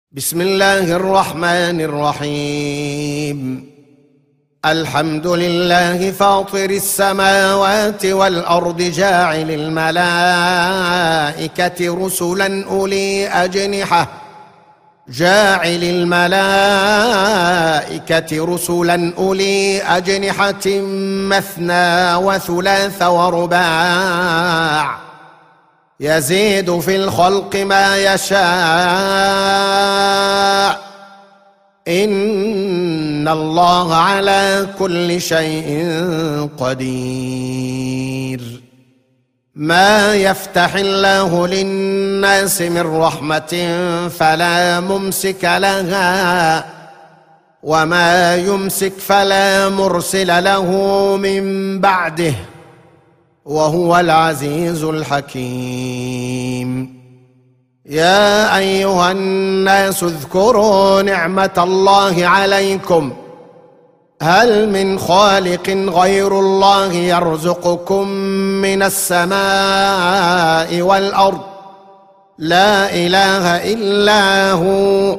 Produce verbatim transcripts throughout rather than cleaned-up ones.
بسم الله الرحمن الرحيم. الحمد لله فاطر السماوات والأرض جاعل الملائكة رسلا أولي أجنحة جاعل الملائكة رسلا أولي أجنحة مثنى وثلاث ورباع يزيد في الخلق ما يشاء إن الله على كل شيء قدير. ما يفتح الله للناس من رحمة فلا ممسك لها وما يمسك فلا مرسل له من بعده وهو العزيز الحكيم. يا أيها الناس اذكروا نعمة الله عليكم هل من خالق غير الله يرزقكم من السماء والأرض لا إله إلا هو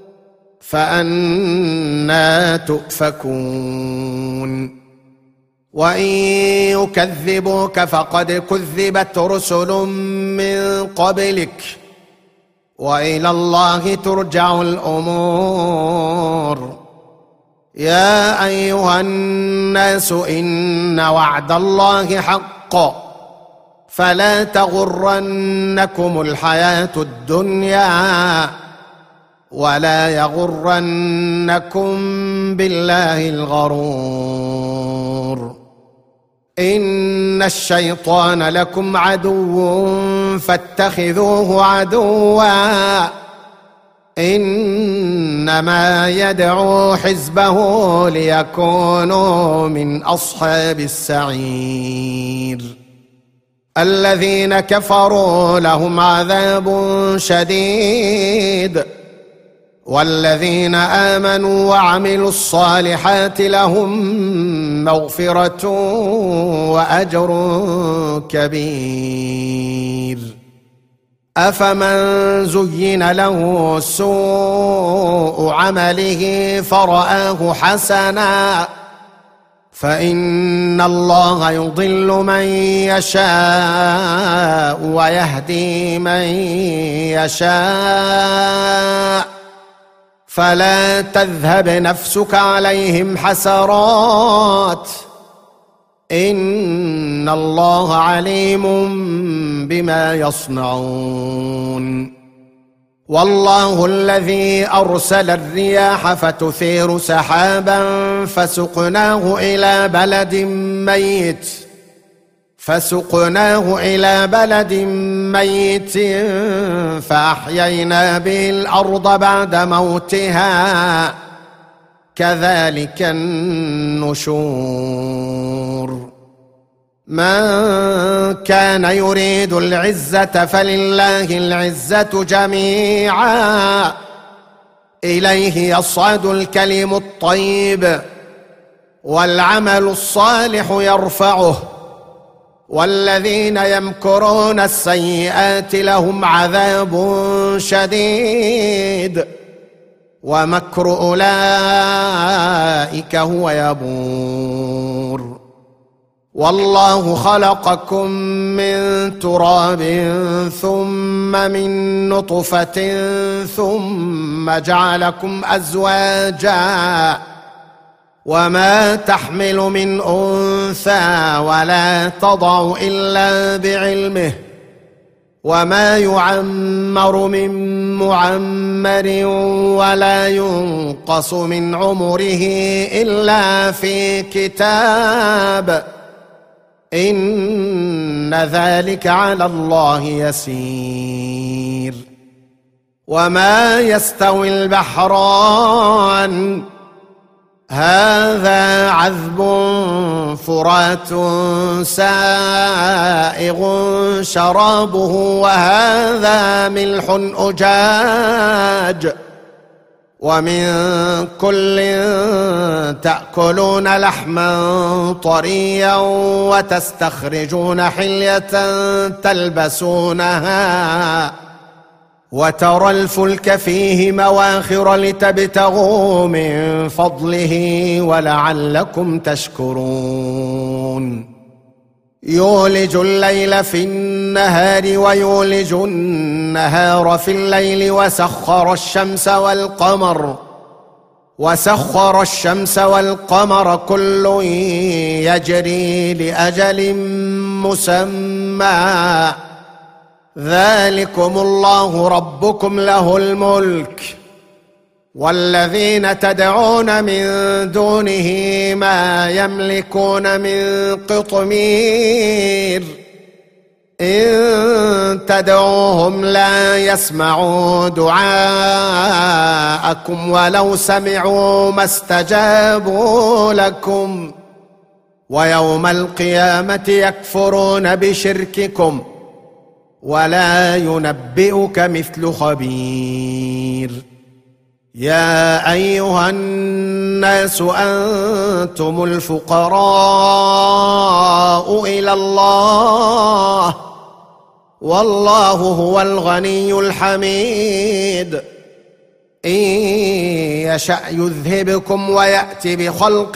فأنى تؤفكون. وإن يكذبوك فقد كذبت رسل من قبلك وإلى الله ترجع الأمور. يا أيها الناس إن وعد الله حق فلا تغرنكم الحياة الدنيا ولا يغرنكم بالله الغرور. إن الشيطان لكم عدو فاتخذوه عدوا إنما يدعو حزبه ليكونوا من أصحاب السعير. الذين كفروا لهم عذاب شديد والذين آمنوا وعملوا الصالحات لهم مغفرة وأجر كبير. أفمن زين له سوء عمله فرآه حسنا فإن الله يضل من يشاء ويهدي من يشاء فلا تذهب نفسك عليهم حسرات إن الله عليم بما يصنعون. والله الذي أرسل الرياح فتثير سحابا فسقناه إلى بلد ميت فسقناه إلى بلد ميت فأحيينا به الأرض بعد موتها كذلك النشور. من كان يريد العزة فلله العزة جميعا إليه يصعد الكلم الطيب والعمل الصالح يرفعه والذين يمكرون السيئات لهم عذاب شديد ومكر أولئك هو يبور. والله خلقكم من تراب ثم من نطفة ثم جعلكم أزواجا وما تحمل من أنثى ولا تضع إلا بعلمه وما يعمر من معمر ولا ينقص من عمره إلا في كتاب إن ذلك على الله يسير. وما يستوي البحران هذا عذب فرات سائغ شرابه وهذا ملح أجاج ومن كل تأكلون لحما طريا وتستخرجون حلية تلبسونها وترى الفلك فيه مواخر لتبتغوا من فضله ولعلكم تشكرون يولج الليل في النهار ويولج النهار في الليل وسخر الشمس والقمر وسخر الشمس والقمر كل يجري لأجل مسمى ذلكم الله ربكم له الملك والذين تدعون من دونه ما يملكون من قطمير إن تدعوهم لا يسمعوا دعاءكم ولو سمعوا ما استجابوا لكم ويوم القيامة يكفرون بشرككم ولا ينبئك مثل خبير يا أيها الناس أنتم الفقراء إلى الله والله هو الغني الحميد إن يشأ يذهبكم ويأتي بخلق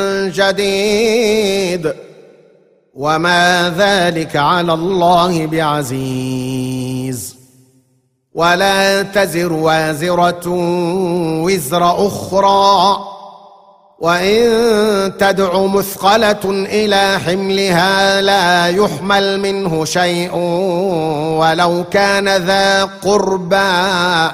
جديد وما ذلك على الله بعزيز ولا تزر وازرة وزر أخرى وإن تدع مثقلة إلى حملها لا يحمل منه شيء ولو كان ذا قربى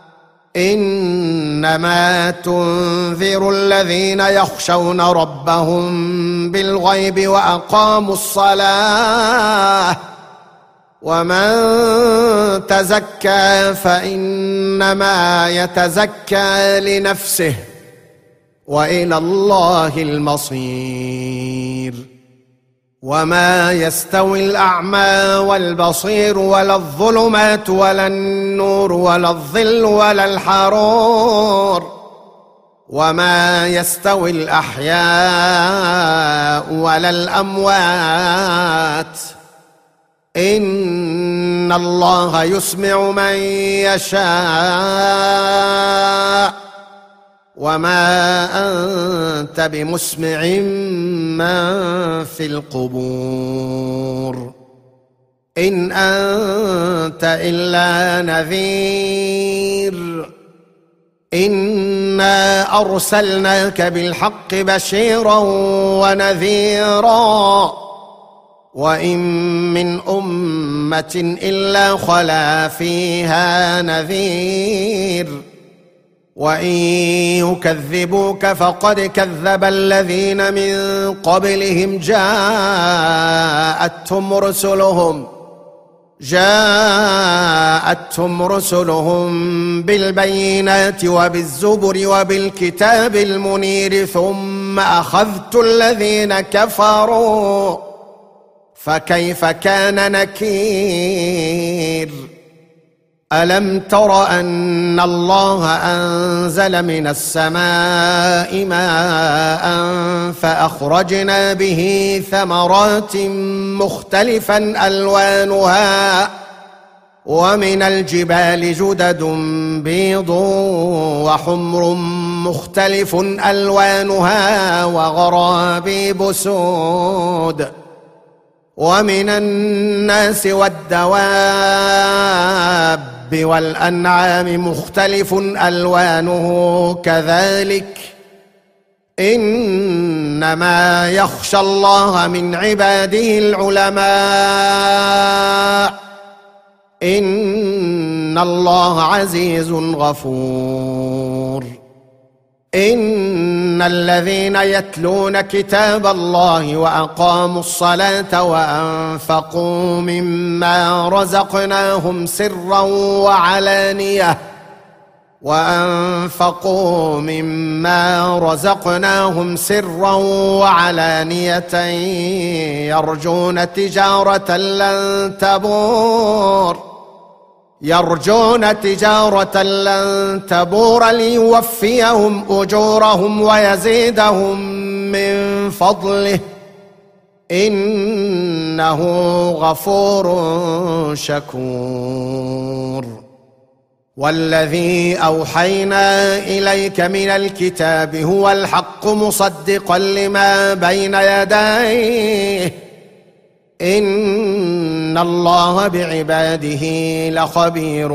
إنما تنذر الذين يخشون ربهم بالغيب وأقاموا الصلاة ومن تزكى فإنما يتزكى لنفسه وإلى الله المصير وما يستوي الأعمى والبصير ولا الظلمات ولا النور ولا الظل ولا الحرور وما يستوي الأحياء ولا الأموات إن الله يسمع من يشاء وما أنت بمسمع من في القبور إن أنت إلا نذير إنا أرسلناك بالحق بشيرا ونذيرا وإن من أمة إلا خلا فيها نذير وإن يكذبوك فقد كذب الذين من قبلهم جاءتهم رسلهم جاءتهم رسلهم بالبينات وبالزبر وبالكتاب المنير ثم أخذت الذين كفروا فكيف كان نكير ألم تر أن الله أنزل من السماء ماء فأخرجنا به ثمرات مختلفا ألوانها ومن الجبال جدد بيض وحمر مختلف ألوانها وغرابيب سود ومن الناس والدواب والأنعام مختلف ألوانه كذلك إنما يخشى الله من عباده العلماء إن الله عزيز غفور إن الذين يتلون كتاب الله وأقاموا الصلاة وأنفقوا مما رزقناهم سرا وعلانية وأنفقوا مما رزقناهم سرا وعلانية يرجون تجارة لن تبور يرجون تجارة لن تبور ليوفيهم أجورهم ويزيدهم من فضله إنه غفور شكور والذي أوحينا إليك من الكتاب هو الحق مصدقا لما بين يديه إن الله بعباده لخبير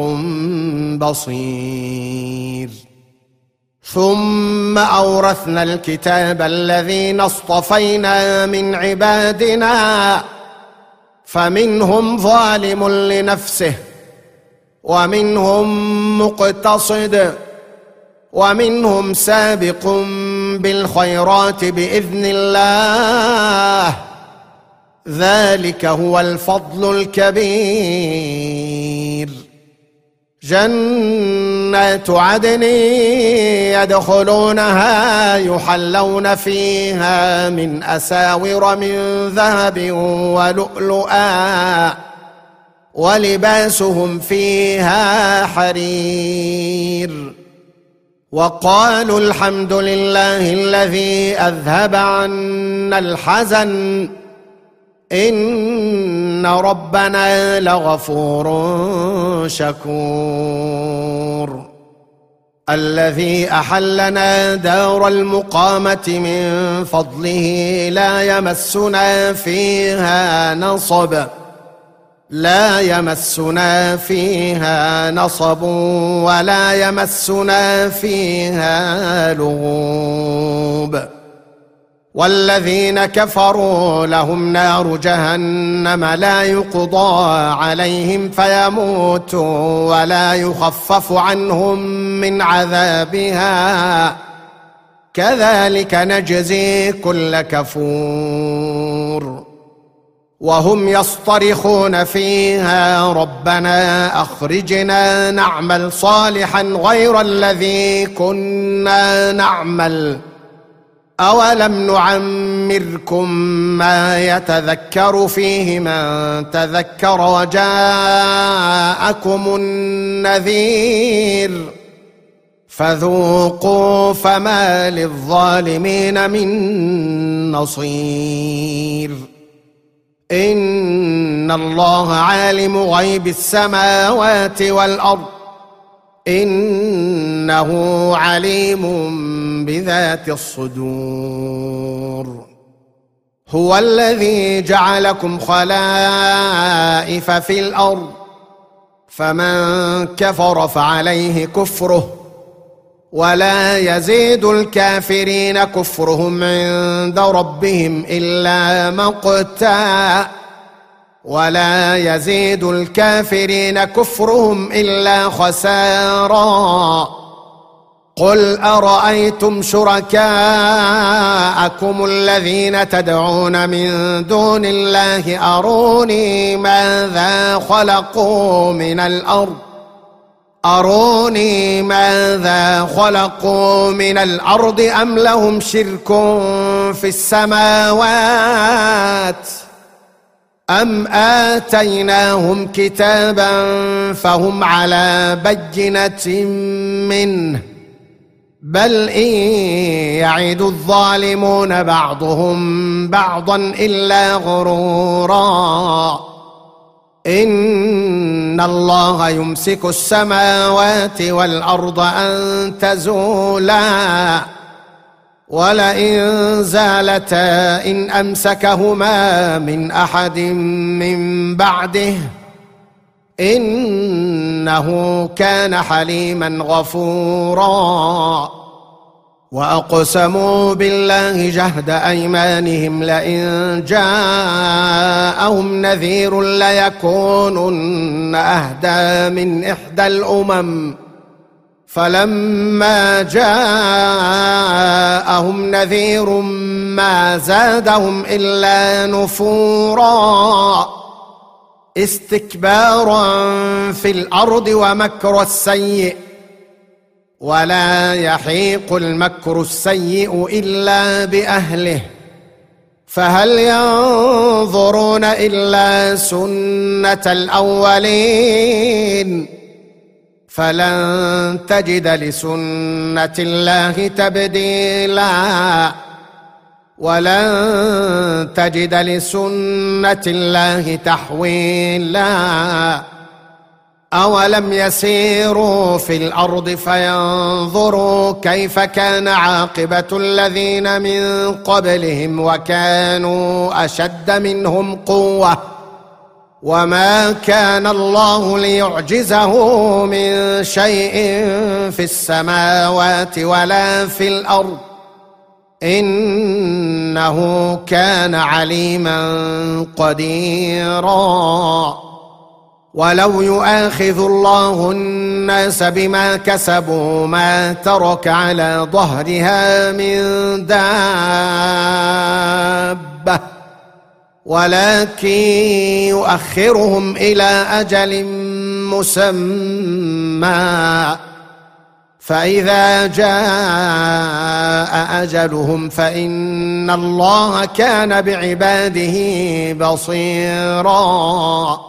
بصير. ثم أورثنا الكتاب الذين اصطفينا من عبادنا فمنهم ظالم لنفسه ومنهم مقتصد ومنهم سابق بالخيرات بإذن الله ذلك هو الفضل الكبير. جنات عدن يدخلونها يحلون فيها من أساور من ذهب ولؤلؤا ولباسهم فيها حرير. وقالوا الحمد لله الذي أذهب عنا الحزن إن ربنا لغفور شكور. الذي أحلنا دار المقامة من فضله لا يمسنا فيها نصب لا يمسنا فيها نصب ولا يمسنا فيها لغوب. والذين كفروا لهم نار جهنم لا يقضى عليهم فيموتوا ولا يخفف عنهم من عذابها كذلك نجزي كل كفور. وهم يصطرخون فيها ربنا أخرجنا نعمل صالحا غير الذي كنا نعمل أولم نعمركم ما يتذكر فيه من تذكر وجاءكم النذير فذوقوا فما للظالمين من نصير. إن الله عالم غيب السماوات والأرض إنه عليم بذات الصدور. هو الذي جعلكم خلائف في الأرض فمن كفر فعليه كفره ولا يزيد الكافرين كفرهم عند ربهم إلا مقتا ولا يزيد الكافرين كفرهم إلا خسارا. قل أرأيتم شركاءكم الذين تدعون من دون الله أروني ماذا خلقوا من الأرض أروني ماذا خلقوا من الأرض أم لهم شرك في السماوات أم آتيناهم كتابا فهم على بينة منه بل إن يعد الظالمون بعضهم بعضا إلا غرورا. إن الله يمسك السماوات والأرض أن تزولا ولئن زالتا إن أمسكهما من أحد من بعده إنه كان حليما غفورا. وأقسموا بالله جهد أيمانهم لئن جاءهم نذير ليكونن أهدى من إحدى الأمم فلما جاءهم نذير ما زادهم إلا نفورا استكبارا في الأرض ومكر السيء ولا يحيق المكر السيء إلا بأهله فهل ينظرون إلا سنة الأولين فلن تجد لسنة الله تبديلا ولن تجد لسنة الله تحويلا. أولم يسيروا في الأرض فينظروا كيف كان عاقبة الذين من قبلهم وكانوا أشد منهم قوة وما كان الله ليعجزه من شيء في السماوات ولا في الأرض إنه كان عليما قديرا. ولو يؤاخذ الله الناس بما كسبوا ما ترك على ظهرها من دابة ولكن يؤخرهم إلى أجل مسمى فإذا جاء أجلهم فإن الله كان بعباده بصيراً.